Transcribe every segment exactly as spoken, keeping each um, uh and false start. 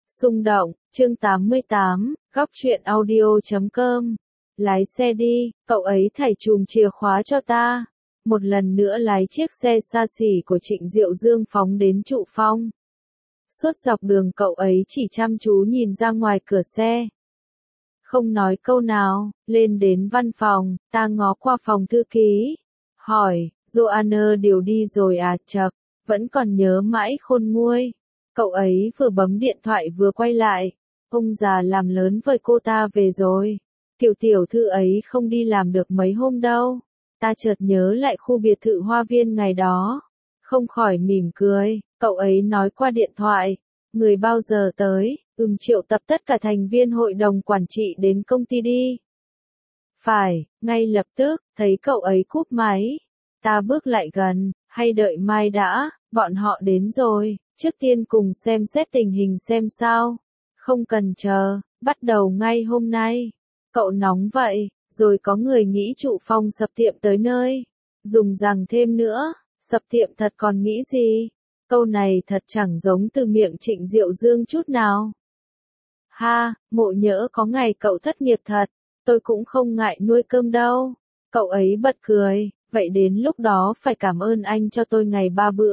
Xung động, chương tám mươi tám, góc truyện audio chấm com. Lái xe đi, cậu ấy thảy chùm chìa khóa cho ta. Một lần nữa lái chiếc xe xa xỉ của Trịnh Diệu Dương phóng đến trụ phong. Suốt dọc đường cậu ấy chỉ chăm chú nhìn ra ngoài cửa xe. Không nói câu nào, lên đến văn phòng, ta ngó qua phòng thư ký. Hỏi, Joanna điều đi rồi à? Chậc, vẫn còn nhớ mãi khôn nguôi. Cậu ấy vừa bấm điện thoại vừa quay lại. Ông già làm lớn với cô ta về rồi. Kiểu tiểu thư ấy không đi làm được mấy hôm đâu. Ta chợt nhớ lại khu biệt thự hoa viên ngày đó. Không khỏi mỉm cười, cậu ấy nói qua điện thoại. Người bao giờ tới, ừm triệu tập tất cả thành viên hội đồng quản trị đến công ty đi. Phải, ngay lập tức, thấy cậu ấy cúp máy. Ta bước lại gần, hay đợi mai đã, bọn họ đến rồi, trước tiên cùng xem xét tình hình xem sao. Không cần chờ, bắt đầu ngay hôm nay. Cậu nóng vậy, rồi có người nghĩ trụ phong sập tiệm tới nơi. Dùng rằng thêm nữa, sập tiệm thật còn nghĩ gì? Câu này thật chẳng giống từ miệng Trịnh Diệu Dương chút nào. Ha, ngộ nhỡ có ngày cậu thất nghiệp thật, tôi cũng không ngại nuôi cơm đâu. Cậu ấy bật cười, vậy đến lúc đó phải cảm ơn anh cho tôi ngày ba bữa.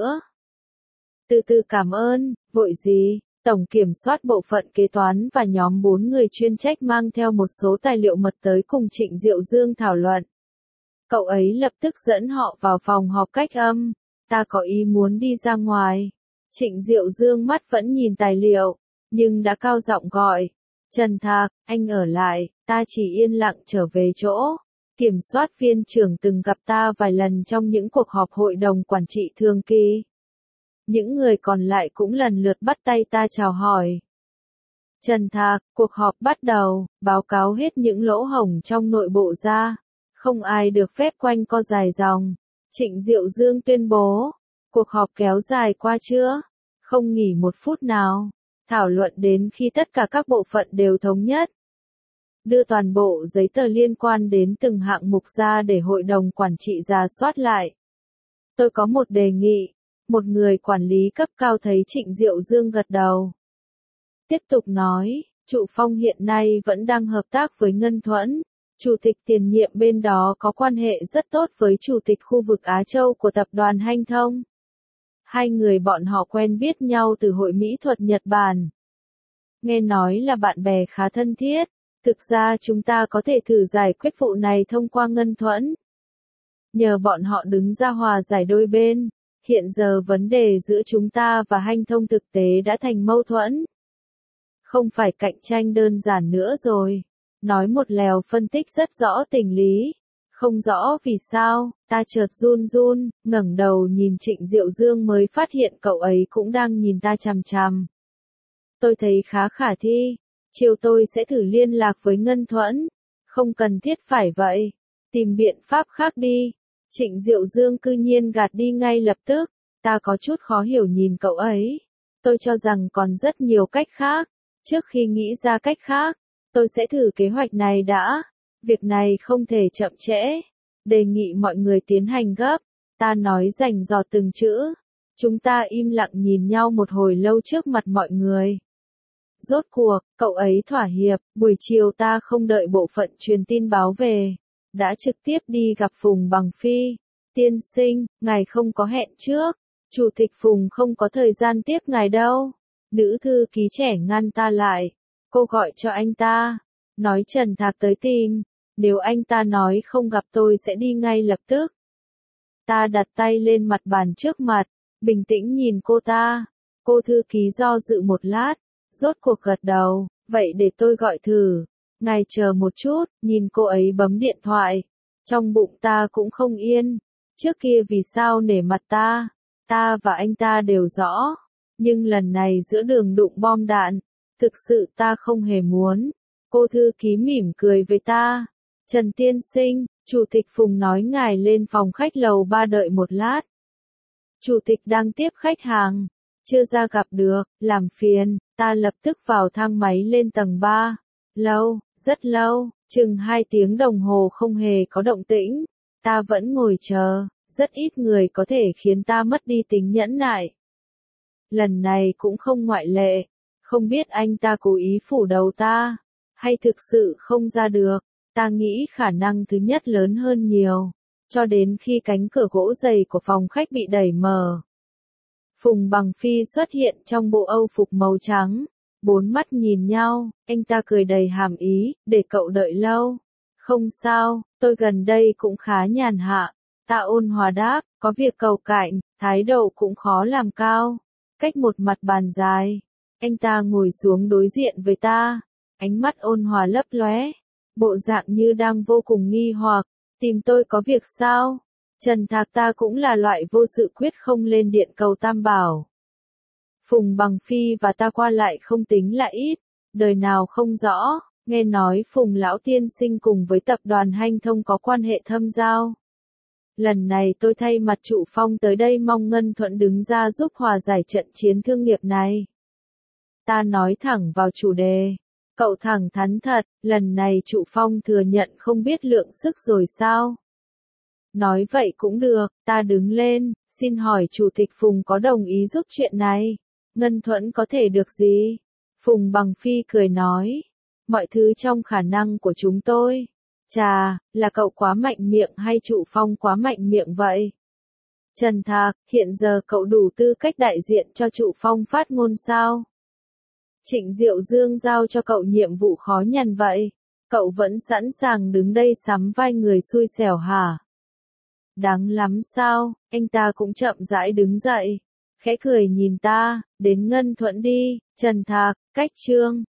Từ từ cảm ơn, vội gì? Tổng kiểm soát bộ phận kế toán và nhóm bốn người chuyên trách mang theo một số tài liệu mật tới cùng Trịnh Diệu Dương thảo luận. Cậu ấy lập tức dẫn họ vào phòng họp cách âm. Ta có ý muốn đi ra ngoài. Trịnh Diệu Dương mắt vẫn nhìn tài liệu, nhưng đã cao giọng gọi. Trần Thạc, anh ở lại, ta chỉ yên lặng trở về chỗ. Kiểm soát viên trưởng từng gặp ta vài lần trong những cuộc họp hội đồng quản trị thường kỳ. Những người còn lại cũng lần lượt bắt tay ta chào hỏi. Trần Thạc, cuộc họp bắt đầu, báo cáo hết những lỗ hổng trong nội bộ ra. Không ai được phép quanh co dài dòng. Trịnh Diệu Dương tuyên bố, cuộc họp kéo dài qua trưa, không nghỉ một phút nào, thảo luận đến khi tất cả các bộ phận đều thống nhất. Đưa toàn bộ giấy tờ liên quan đến từng hạng mục ra để hội đồng quản trị rà soát lại. Tôi có một đề nghị. Một người quản lý cấp cao thấy Trịnh Diệu Dương gật đầu. Tiếp tục nói, trụ phong hiện nay vẫn đang hợp tác với Ngân Thuẫn. Chủ tịch tiền nhiệm bên đó có quan hệ rất tốt với chủ tịch khu vực Á Châu của tập đoàn Hanh Thông. Hai người bọn họ quen biết nhau từ hội mỹ thuật Nhật Bản. Nghe nói là bạn bè khá thân thiết. Thực ra chúng ta có thể thử giải quyết vụ này thông qua Ngân Thuẫn. Nhờ bọn họ đứng ra hòa giải đôi bên. Hiện giờ vấn đề giữa chúng ta và Hanh Thông thực tế đã thành mâu thuẫn. Không phải cạnh tranh đơn giản nữa rồi. Nói một lèo phân tích rất rõ tình lý. Không rõ vì sao, ta chợt run run, ngẩng đầu nhìn Trịnh Diệu Dương mới phát hiện cậu ấy cũng đang nhìn ta chằm chằm. Tôi thấy khá khả thi. Chiều tôi sẽ thử liên lạc với Ngân Thuẫn. Không cần thiết phải vậy. Tìm biện pháp khác đi. Trịnh Diệu Dương cư nhiên gạt đi ngay lập tức. Ta có chút khó hiểu nhìn cậu ấy. Tôi cho rằng còn rất nhiều cách khác. Trước khi nghĩ ra cách khác, tôi sẽ thử kế hoạch này đã. Việc này không thể chậm trễ. Đề nghị mọi người tiến hành gấp. Ta nói rành rọt từng chữ. Chúng ta im lặng nhìn nhau một hồi lâu trước mặt mọi người. Rốt cuộc, cậu ấy thỏa hiệp. Buổi chiều ta không đợi bộ phận truyền tin báo về. Đã trực tiếp đi gặp Phùng Bằng Phi. Tiên sinh, ngài không có hẹn trước. Chủ tịch Phùng không có thời gian tiếp ngài đâu. Nữ thư ký trẻ ngăn ta lại. Cô gọi cho anh ta. Nói Trần Thạc tới tìm. Nếu anh ta nói không gặp tôi sẽ đi ngay lập tức. Ta đặt tay lên mặt bàn trước mặt. Bình tĩnh nhìn cô ta. Cô thư ký do dự một lát. Rốt cuộc gật đầu. Vậy để tôi gọi thử. Ngài chờ một chút, nhìn cô ấy bấm điện thoại. Trong bụng ta cũng không yên. Trước kia vì sao nể mặt ta? Ta và anh ta đều rõ. Nhưng lần này giữa đường đụng bom đạn. Thực sự ta không hề muốn. Cô thư ký mỉm cười với ta. Trần tiên sinh, Chủ tịch Phùng nói ngài lên phòng khách lầu ba đợi một lát. Chủ tịch đang tiếp khách hàng. Chưa ra gặp được, làm phiền. Ta lập tức vào thang máy lên tầng ba. Lâu, rất lâu, chừng hai tiếng đồng hồ không hề có động tĩnh. Ta vẫn ngồi chờ, rất ít người có thể khiến ta mất đi tính nhẫn nại. Lần này cũng không ngoại lệ. Không biết anh ta cố ý phủ đầu ta, hay thực sự không ra được. Ta nghĩ khả năng thứ nhất lớn hơn nhiều. Cho đến khi cánh cửa gỗ dày của phòng khách bị đẩy mở. Phùng Bằng Phi xuất hiện trong bộ âu phục màu trắng. Bốn mắt nhìn nhau, anh ta cười đầy hàm ý, để cậu đợi lâu. Không sao, tôi gần đây cũng khá nhàn hạ. Ta ôn hòa đáp, có việc cầu cạnh, thái độ cũng khó làm cao. Cách một mặt bàn dài, anh ta ngồi xuống đối diện với ta, ánh mắt ôn hòa lấp lóe, bộ dạng như đang vô cùng nghi hoặc, tìm tôi có việc sao? Trần Thạc ta cũng là loại vô sự quyết không lên điện cầu tam bảo. Phùng Bằng Phi và ta qua lại không tính là ít, đời nào không rõ, nghe nói Phùng lão tiên sinh cùng với tập đoàn Hanh Thông có quan hệ thâm giao. Lần này tôi thay mặt Trụ Phong tới đây mong Ngân Thuận đứng ra giúp hòa giải trận chiến thương nghiệp này. Ta nói thẳng vào chủ đề. Cậu thẳng thắn thật, lần này Trụ Phong thừa nhận không biết lượng sức rồi sao? Nói vậy cũng được, ta đứng lên, xin hỏi Chủ tịch Phùng có đồng ý giúp chuyện này? Ngân Thuận có thể được gì? Phùng Bằng Phi cười nói. Mọi thứ trong khả năng của chúng tôi. Chà, là cậu quá mạnh miệng hay Trụ Phong quá mạnh miệng vậy? Trần Thạc, hiện giờ cậu đủ tư cách đại diện cho Trụ Phong phát ngôn sao? Trịnh Diệu Dương giao cho cậu nhiệm vụ khó nhằn vậy. Cậu vẫn sẵn sàng đứng đây sắm vai người xui xẻo hả? Đáng lắm sao, anh ta cũng chậm rãi đứng dậy. Khẽ cười nhìn ta, đến Ngân Thuận đi, Trần Thạc, cách trương.